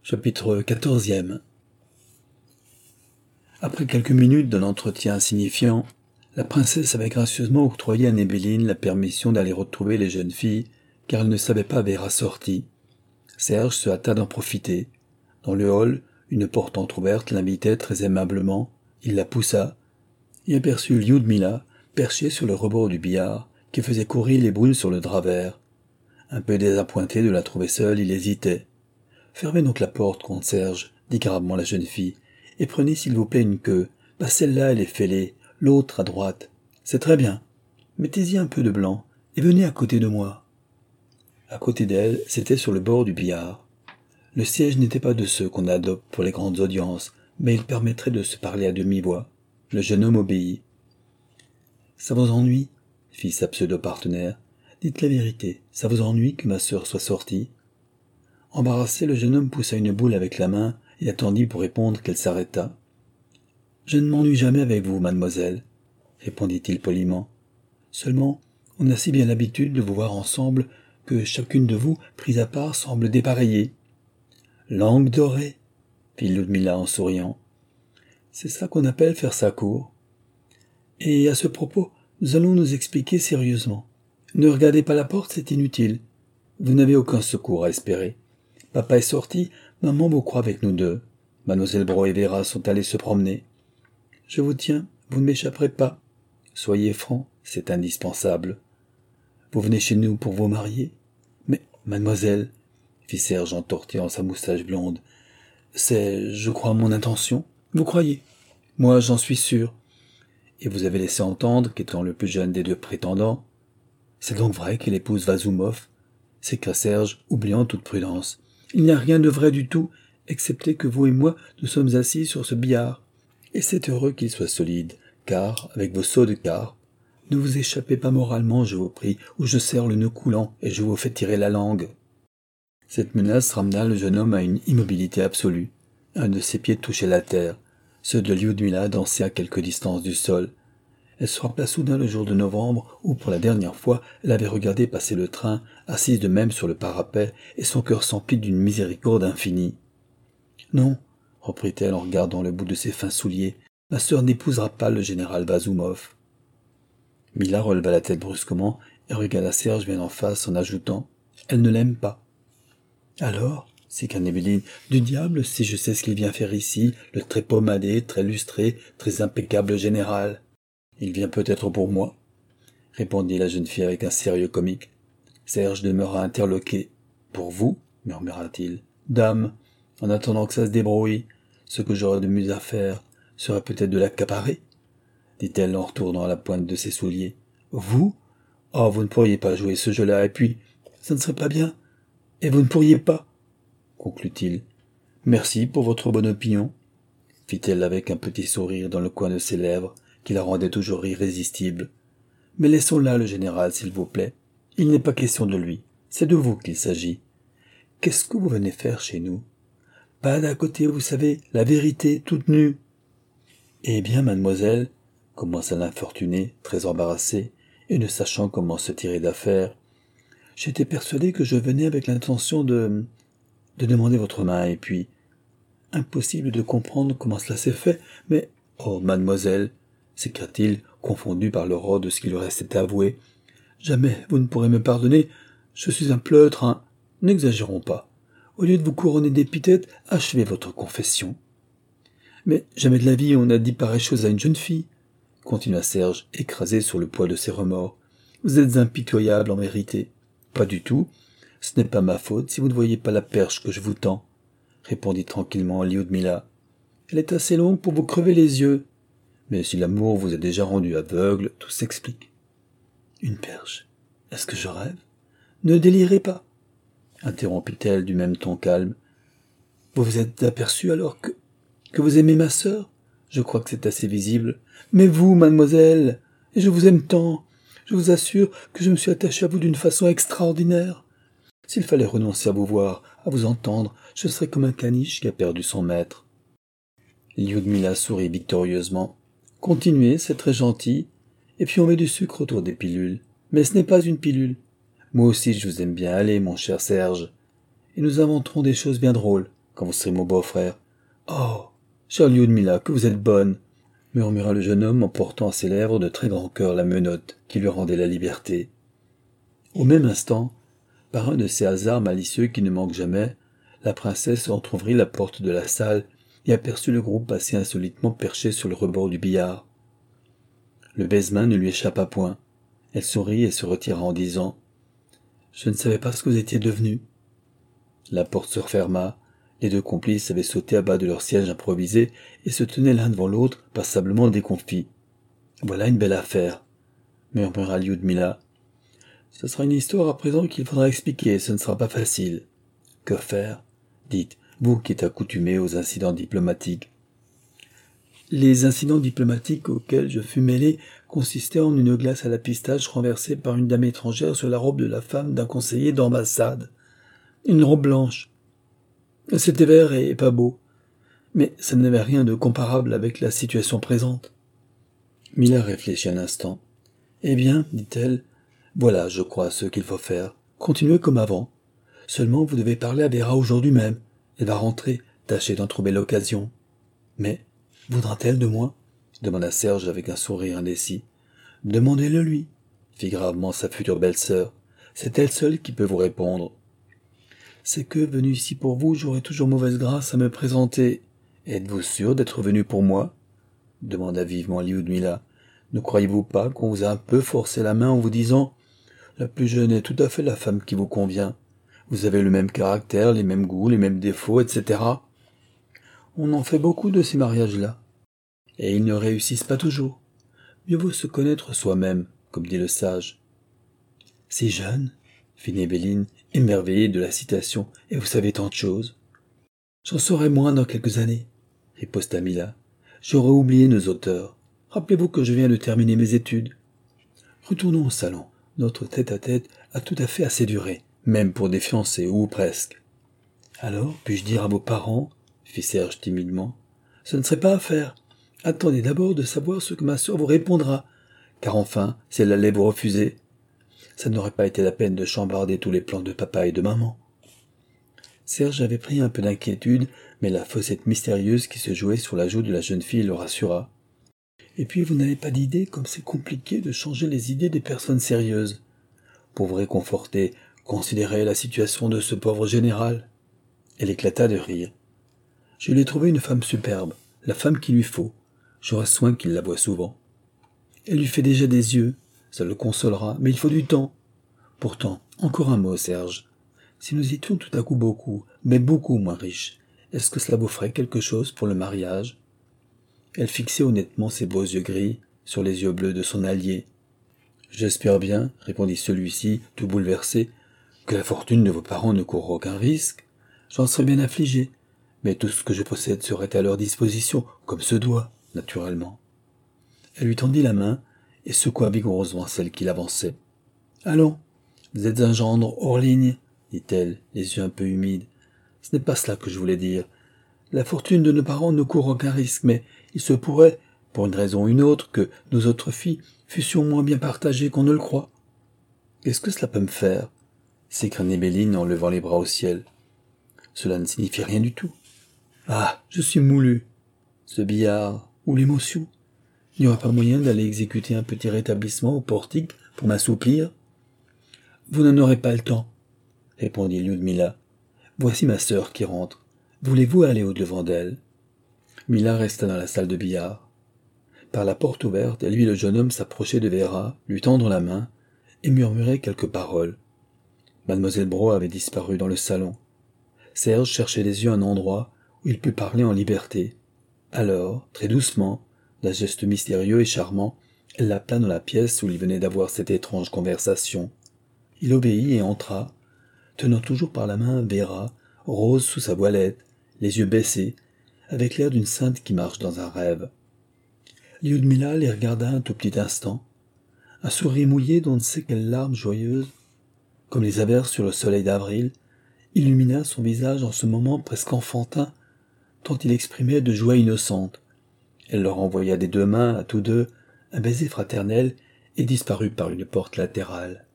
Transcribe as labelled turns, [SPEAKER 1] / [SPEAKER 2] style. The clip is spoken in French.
[SPEAKER 1] Chapitre 14. Après quelques minutes d'un entretien insignifiant, la princesse avait gracieusement octroyé à Nébeline la permission d'aller retrouver les jeunes filles, car elle ne savait pas vers sortie. Serge se hâta d'en profiter. Dans le hall, une porte entr'ouverte l'invitait très aimablement. Il la poussa et aperçut Lyudmila, perchée sur le rebord du billard, qui faisait courir les boules sur le drap vert. Un peu désappointé de la trouver seule, il hésitait. « Fermez donc la porte, comte Serge, dit gravement la jeune fille, et prenez s'il vous plaît une queue. Pas celle-là, elle est fêlée, l'autre à droite. C'est très bien. Mettez-y un peu de blanc, et venez à côté de moi. » À côté d'elle, c'était sur le bord du billard. Le siège n'était pas de ceux qu'on adopte pour les grandes audiences, mais il permettrait de se parler à demi-voix. Le jeune homme obéit. « Ça vous ennuie ?» fit sa pseudo-partenaire. « Dites la vérité, ça vous ennuie que ma sœur soit sortie ?» Embarrassé, le jeune homme poussa une boule avec la main et attendit pour répondre qu'elle s'arrêta. « Je ne m'ennuie jamais avec vous, mademoiselle, » répondit-il poliment. « Seulement, on a si bien l'habitude de vous voir ensemble que chacune de vous, prise à part, semble dépareillée. »« Langue dorée, » fit Lyudmila en souriant. « C'est ça qu'on appelle faire sa cour. Et à ce propos, nous allons nous expliquer sérieusement. Ne regardez pas la porte, c'est inutile. Vous n'avez aucun secours à espérer. Papa est sorti, maman vous croit avec nous deux. Mademoiselle Braun et Vera sont allées se promener. Je vous tiens, vous ne m'échapperez pas. Soyez franc, c'est indispensable. Vous venez chez nous pour vous marier. Mais, mademoiselle, fit Serge en tortillant sa moustache blonde, c'est, je crois, mon intention. Vous croyez? Moi, j'en suis sûr. Et vous avez laissé entendre qu'étant le plus jeune des deux prétendants, c'est donc vrai qu'il épouse Vazoumov, s'écria Serge, oubliant toute prudence. Il n'y a rien de vrai du tout, excepté que vous et moi, nous sommes assis sur ce billard. Et c'est heureux qu'il soit solide, car, avec vos sauts de carpe, ne vous échappez pas moralement, je vous prie, ou je serre le nœud coulant et je vous fais tirer la langue. Cette menace ramena le jeune homme à une immobilité absolue. Un de ses pieds touchait la terre. Ceux de Lyudmila dansaient à quelque distance du sol. Elle se rappela soudain le jour de novembre où, pour la dernière fois, elle avait regardé passer le train, assise de même sur le parapet, et son cœur s'emplit d'une miséricorde infinie. « Non, » reprit-elle en regardant le bout de ses fins souliers, « ma sœur n'épousera pas le général Vazoumov. » Mila releva la tête brusquement et regarda Serge bien en face en ajoutant « Elle ne l'aime pas. »« Alors ?» s'écria Nébeline, « du diable si je sais ce qu'il vient faire ici, le très pommadé, très lustré, très impeccable général. » « Il vient peut-être pour moi, » répondit la jeune fille avec un sérieux comique. Serge demeura interloqué. « Pour vous ?» murmura-t-il. « Dame, en attendant que ça se débrouille, ce que j'aurai de mieux à faire serait peut-être de l'accaparer, » dit-elle en retournant à la pointe de ses souliers. « Vous ? Oh, vous ne pourriez pas jouer ce jeu-là, et puis, ça ne serait pas bien. Et vous ne pourriez pas, » conclut-il. « Merci pour votre bonne opinion, » fit-elle avec un petit sourire dans le coin de ses lèvres, qui la rendait toujours irrésistible. « Mais laissons là le général, s'il vous plaît. Il n'est pas question de lui, c'est de vous qu'il s'agit. Qu'est-ce que vous venez faire chez nous? Pas d'à côté, vous savez, la vérité, toute nue. »« Eh bien, mademoiselle, » commença l'infortuné, très embarrassé, et ne sachant comment se tirer d'affaire, « j'étais persuadé que je venais avec l'intention de demander votre main, et puis... Impossible de comprendre comment cela s'est fait, mais... Oh, mademoiselle, s'écria-t-il, confondu par l'horreur de ce qui lui restait avoué. « Jamais vous ne pourrez me pardonner. Je suis un pleutre, un... N'exagérons pas. Au lieu de vous couronner d'épithètes, achevez votre confession. »« Mais jamais de la vie on n'a dit pareille chose à une jeune fille, » continua Serge, écrasé sur le poids de ses remords. « Vous êtes impitoyable en vérité. »« Pas du tout. Ce n'est pas ma faute si vous ne voyez pas la perche que je vous tends, » répondit tranquillement Lyudmila. « Elle est assez longue pour vous crever les yeux. Mais si l'amour vous a déjà rendu aveugle, tout s'explique. »« Une perche? Est-ce que je rêve? Ne délirez pas, » interrompit-elle du même ton calme. « Vous vous êtes aperçu alors que vous aimez ma sœur? Je crois que c'est assez visible. Mais vous, mademoiselle, et je vous aime tant, je vous assure que je me suis attaché à vous d'une façon extraordinaire. S'il fallait renoncer à vous voir, à vous entendre, je serais comme un caniche qui a perdu son maître. » Lyudmila sourit victorieusement. « Continuez, c'est très gentil. Et puis on met du sucre autour des pilules. Mais ce n'est pas une pilule. Moi aussi je vous aime bien. Allez, mon cher Serge. Et nous inventerons des choses bien drôles, quand vous serez mon beau-frère. Oh, chère Lyudmila, que vous êtes bonne, murmura le jeune homme en portant à ses lèvres de très grand cœur la menotte qui lui rendait la liberté. Au même instant, par un de ces hasards malicieux qui ne manquent jamais, la princesse entr'ouvrit la porte de la salle et aperçut le groupe assez insolitement perché sur le rebord du billard. Le baise-main ne lui échappa point. Elle sourit et se retira en disant « Je ne savais pas ce que vous étiez devenu. » La porte se referma. Les deux complices avaient sauté à bas de leur siège improvisé et se tenaient l'un devant l'autre, passablement déconfits. « Voilà une belle affaire, » murmura Lyudmila. « Ce sera une histoire à présent qu'il faudra expliquer, ce ne sera pas facile. »« Que faire ?» dites, vous qui êtes accoutumé aux incidents diplomatiques. Les incidents diplomatiques auxquels je fus mêlé consistaient en une glace à la pistache renversée par une dame étrangère sur la robe de la femme d'un conseiller d'ambassade. Une robe blanche. C'était vert et pas beau, mais ça n'avait rien de comparable avec la situation présente. Mila réfléchit un instant. « Eh bien, dit-elle, voilà, je crois, ce qu'il faut faire. Continuez comme avant. Seulement, vous devez parler à Vera aujourd'hui même. Elle va rentrer, tâchez d'en trouver l'occasion. »« Mais, voudra-t-elle de moi ?» demanda Serge avec un sourire indécis. « Demandez-le lui, » fit gravement sa future belle-sœur. « C'est elle seule qui peut vous répondre. »« C'est que, venu ici pour vous, j'aurai toujours mauvaise grâce à me présenter. »« Êtes-vous sûr d'être venu pour moi ?» demanda vivement Lyudmila. « Ne croyez-vous pas qu'on vous a un peu forcé la main en vous disant « La plus jeune est tout à fait la femme qui vous convient. Vous avez le même caractère, les mêmes goûts, les mêmes défauts, etc. » On en fait beaucoup de ces mariages-là. Et ils ne réussissent pas toujours. Mieux vaut se connaître soi-même, comme dit le sage. « Si jeune ?» fit Nébeline, émerveillée de la citation, « et vous savez tant de choses. »« J'en saurai moins dans quelques années, » riposta Mila. « J'aurai oublié nos auteurs. Rappelez-vous que je viens de terminer mes études. Retournons au salon. Notre tête-à-tête a tout à fait assez duré, même pour des fiancés, ou presque. »« Alors, puis-je dire à vos parents ?» fit Serge timidement. « Ce ne serait pas à faire. Attendez d'abord de savoir ce que ma sœur vous répondra, car enfin, si elle allait vous refuser, ça n'aurait pas été la peine de chambarder tous les plans de papa et de maman. » Serge avait pris un peu d'inquiétude, mais la fossette mystérieuse qui se jouait sur la joue de la jeune fille le rassura. « Et puis vous n'avez pas d'idée comme c'est compliqué de changer les idées des personnes sérieuses. Pour vous réconforter, considérez la situation de ce pauvre général. » Elle éclata de rire. « Je lui ai trouvé une femme superbe, la femme qu'il lui faut. J'aurai soin qu'il la voie souvent. Elle lui fait déjà des yeux, ça le consolera, mais il faut du temps. Pourtant, encore un mot, Serge. Si nous étions tout à coup beaucoup, mais beaucoup moins riches, est-ce que cela vous ferait quelque chose pour le mariage ?» Elle fixait honnêtement ses beaux yeux gris sur les yeux bleus de son allié. « J'espère bien, » répondit celui-ci, tout bouleversé, « que la fortune de vos parents ne court aucun risque. J'en serais bien affligé, mais tout ce que je possède serait à leur disposition, comme se doit, naturellement. » Elle lui tendit la main et secoua vigoureusement celle qu'il avançait. « Allons, vous êtes un gendre hors ligne, » dit-elle, les yeux un peu humides. « Ce n'est pas cela que je voulais dire. La fortune de nos parents ne court aucun risque, mais il se pourrait, pour une raison ou une autre, que nos autres filles fussions moins bien partagées qu'on ne le croit. »« Qu'est-ce que cela peut me faire ?» s'écria Nébeline en levant les bras au ciel. « Cela ne signifie rien du tout. »« Ah, je suis moulu. Ce billard, ou l'émotion. Il n'y aurait pas moyen d'aller exécuter un petit rétablissement au portique pour m'assouplir ?»« Vous n'en aurez pas le temps, » répondit Lyudmila. « Voici ma sœur qui rentre. Voulez-vous aller au-devant d'elle ?» Mila resta dans la salle de billard. Par la porte ouverte, elle vit le jeune homme s'approcher de Vera, lui tendre la main, et murmurer quelques paroles. Mademoiselle Braun avait disparu dans le salon. Serge cherchait des yeux un endroit où il pût parler en liberté. Alors, très doucement, d'un geste mystérieux et charmant, elle l'appela dans la pièce où il venait d'avoir cette étrange conversation. Il obéit et entra, tenant toujours par la main Vera, rose sous sa voilette, les yeux baissés, avec l'air d'une sainte qui marche dans un rêve. Lyudmila les regarda un tout petit instant, un sourire mouillé d'on ne sait quelle larme joyeuse, comme les averses sur le soleil d'avril, illumina son visage en ce moment presque enfantin, tant il exprimait de joie innocente. Elle leur envoya des deux mains à tous deux un baiser fraternel et disparut par une porte latérale.